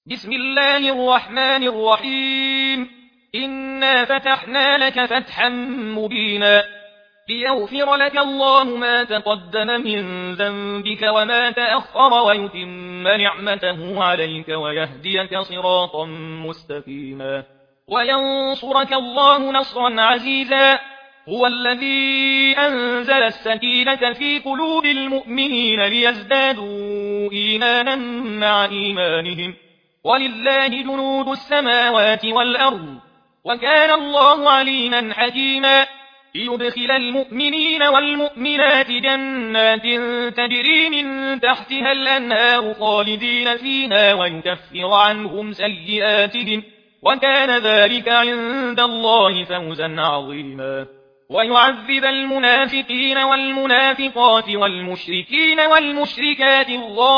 بسم الله الرحمن الرحيم. إنا فتحنا لك فتحا مبينا ليغفر لك الله ما تقدم من ذنبك وما تأخر ويتم نعمته عليك ويهديك صراطا مستقيما وينصرك الله نصرا عزيزا. هو الذي أنزل السكينة في قلوب المؤمنين ليزدادوا إيمانا مع إيمانهم ولله جنود السماوات والأرض وكان الله عليما حكيما. ليدخل المؤمنين والمؤمنات جنات تجري من تحتها الأنهار خالدين فيها ويكفر عنهم سيئاتهم وكان ذلك عند الله فوزا عظيما. ويعذب المنافقين والمنافقات والمشركين والمشركات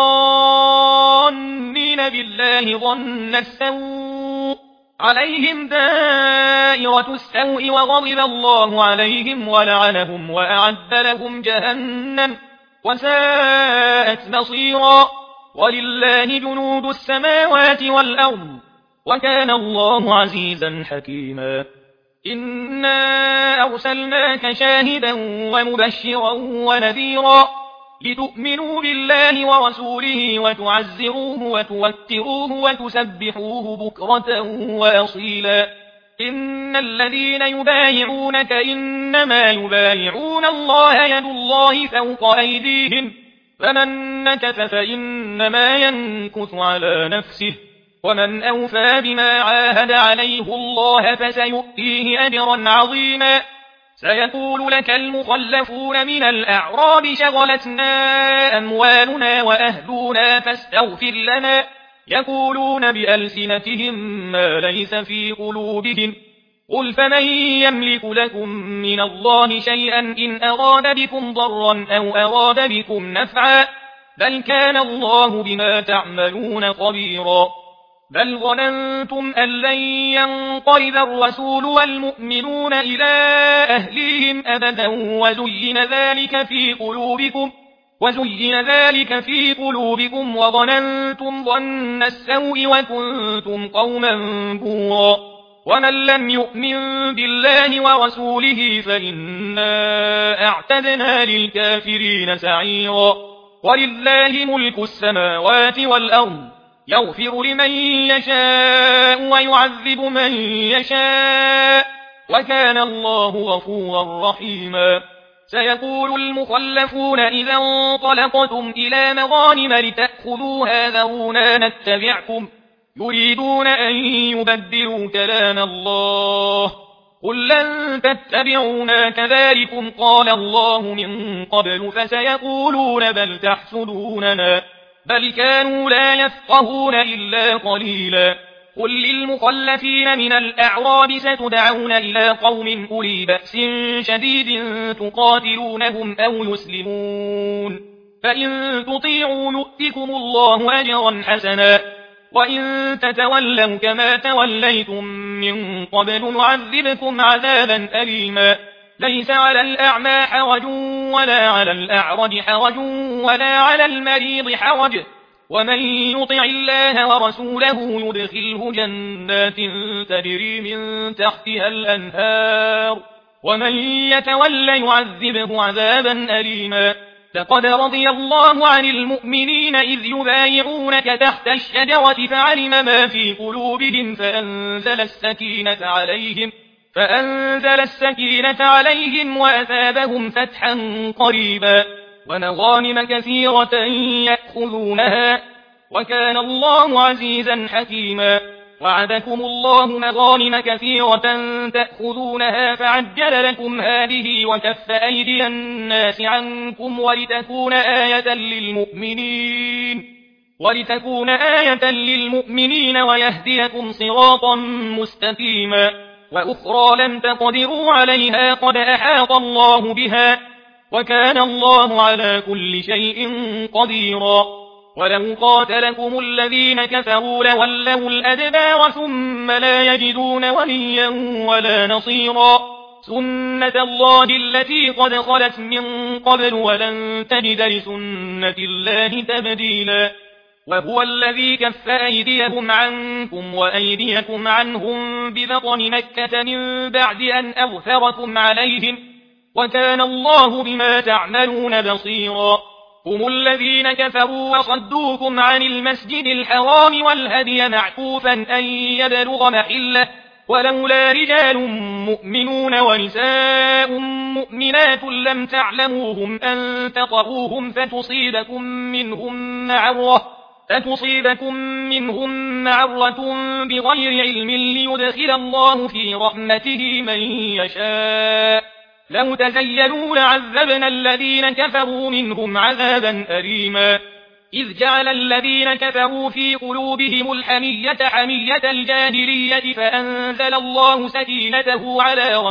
الظانين بالله ظن السوء عليهم دائرة السوء وغضب الله عليهم ولعنهم وأعد لهم جهنم وساءت مصيرا. ولله جنود السماوات والأرض وكان الله عزيزا حكيما. إنا أرسلناك شاهدا ومبشرا ونذيرا لتؤمنوا بالله ورسوله وتعزروه وتوكروه وتسبحوه بكرة وأصيلا. إن الذين يبايعونك إنما يبايعون الله يد الله فوق أيديهم فمن نكث فإنما ينكث على نفسه ومن أوفى بما عاهد عليه الله فسيؤتيه أجرا عظيما. سيقول لك المخلفون من الأعراب شغلتنا أموالنا وأهلنا فاستغفر لنا يقولون بألسنتهم ما ليس في قلوبهم قل فمن يملك لكم من الله شيئا إن أراد بكم ضرا أو أراد بكم نفعا بل كان الله بما تعملون خبيرا. بل ظننتم أن لن ينقلب الرسول والمؤمنون إلى أهليهم أبدا وزين ذلك في قلوبكم وظننتم ظن السوء وكنتم قوما بورا. ومن لم يؤمن بالله ورسوله فإنا أعتدنا للكافرين سعيرا. ولله ملك السماوات والأرض يغفر لمن يشاء ويعذب من يشاء وكان الله غفورا رحيما. سيقول المخلفون إذا انطلقتم إلى مغانم لتأخذوها ذرونا نتبعكم يريدون أن يبدلوا كلام الله قل لن تتبعونا كذلكم قال الله من قبل فسيقولون بل تحسدوننا بل كانوا لا يفقهون إلا قليلا. قل للمخلفين من الأعراب ستدعون إلى قوم أولي بأس شديد تقاتلونهم أو يسلمون فإن تطيعوا يؤتكم الله أجرا حسنا وإن تتولوا كما توليتم من قبل نعذبكم عذابا أليما. ليس على الأعمى حرج ولا على الأعرج حرج ولا على المريض حرج ومن يطع الله ورسوله يدخله جنات تجري من تحتها الأنهار ومن يتول يعذبه عذابا أليما. لقد رضي الله عن المؤمنين إذ يبايعونك تحت الشجرة فعلم ما في قلوبهم فأنزل السكينة عليهم وأثابهم فتحا قريبا ومغانم كثيرة يأخذونها وكان الله عزيزا حكيما. وعدكم الله مغانم كثيرة تأخذونها فعجل لكم هذه وكف أيدي الناس عنكم ولتكون آية للمؤمنين ويهديكم صراطا مستقيما. وأخرى لم تقدروا عليها قد أحاط الله بها وكان الله على كل شيء قديرا. ولو قاتلكم الذين كفروا لولوا الأدبار ثم لا يجدون وليا ولا نصيرا. سنة الله التي قد خلت من قبل ولن تجد لسنة الله تبديلا. وهو الذي كف أيديهم عنكم وأيديكم عنهم ببطن مكة من بعد أن أظفركم عليهم وكان الله بما تعملون بصيرا هم الذين كفروا وصدوكم عن المسجد الحرام والهدي معكوفا أن يبلغ محله ولولا رجال مؤمنون ونساء مؤمنات لم تعلموهم أن تطؤوهم فتصيبكم منهم معرة بغير علم ليدخل الله في رحمته من يشاء لو تزيلوا لعذبنا الذين كفروا منهم عذابا أليما إذ جعل الذين كفروا في قلوبهم الحمية حمية الجاهلية فأنزل الله سكينته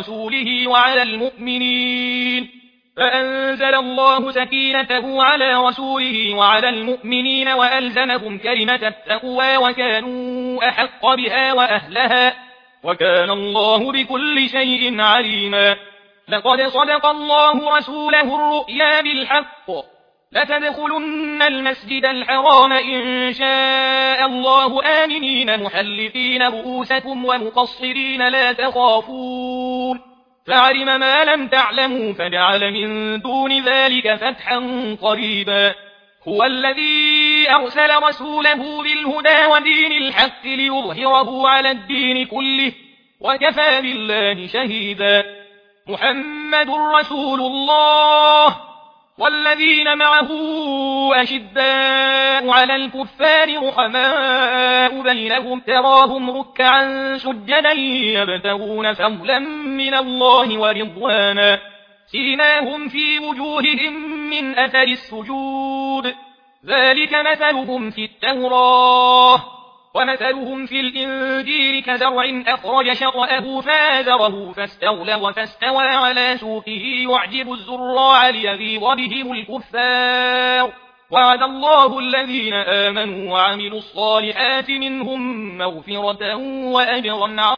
على رسوله وعلى المؤمنين وألزمهم كلمة التقوى وكانوا أحق بها وأهلها وكان الله بكل شيء عليما لقد صدق الله رسوله الرؤيا بالحق لتدخلن المسجد الحرام إن شاء الله آمنين محلقين رؤوسكم ومقصرين لا تخافون فعلم ما لم تعلموا فجعل من دون ذلك فتحا قريبا هو الذي أرسل رسوله بالهدى ودين الحق ليظهره على الدين كله وكفى بالله شهيدا محمد رسول الله والذين معه أشداء على الكفار رحماء بينهم تراهم ركعا سجدا يبتغون فضلا من الله ورضوانا سيماهم في وجوههم من أثر السجود ذلك مثلهم في التوراة ومثلهم في الإنجيل كزرع أخرج شطأه فآزره فاستوى على سوقه يعجب الزراع ليغيظ بهم الكفار وعد الله الذين آمنوا وعملوا الصالحات منهم مغفرة وأجرا عظيما.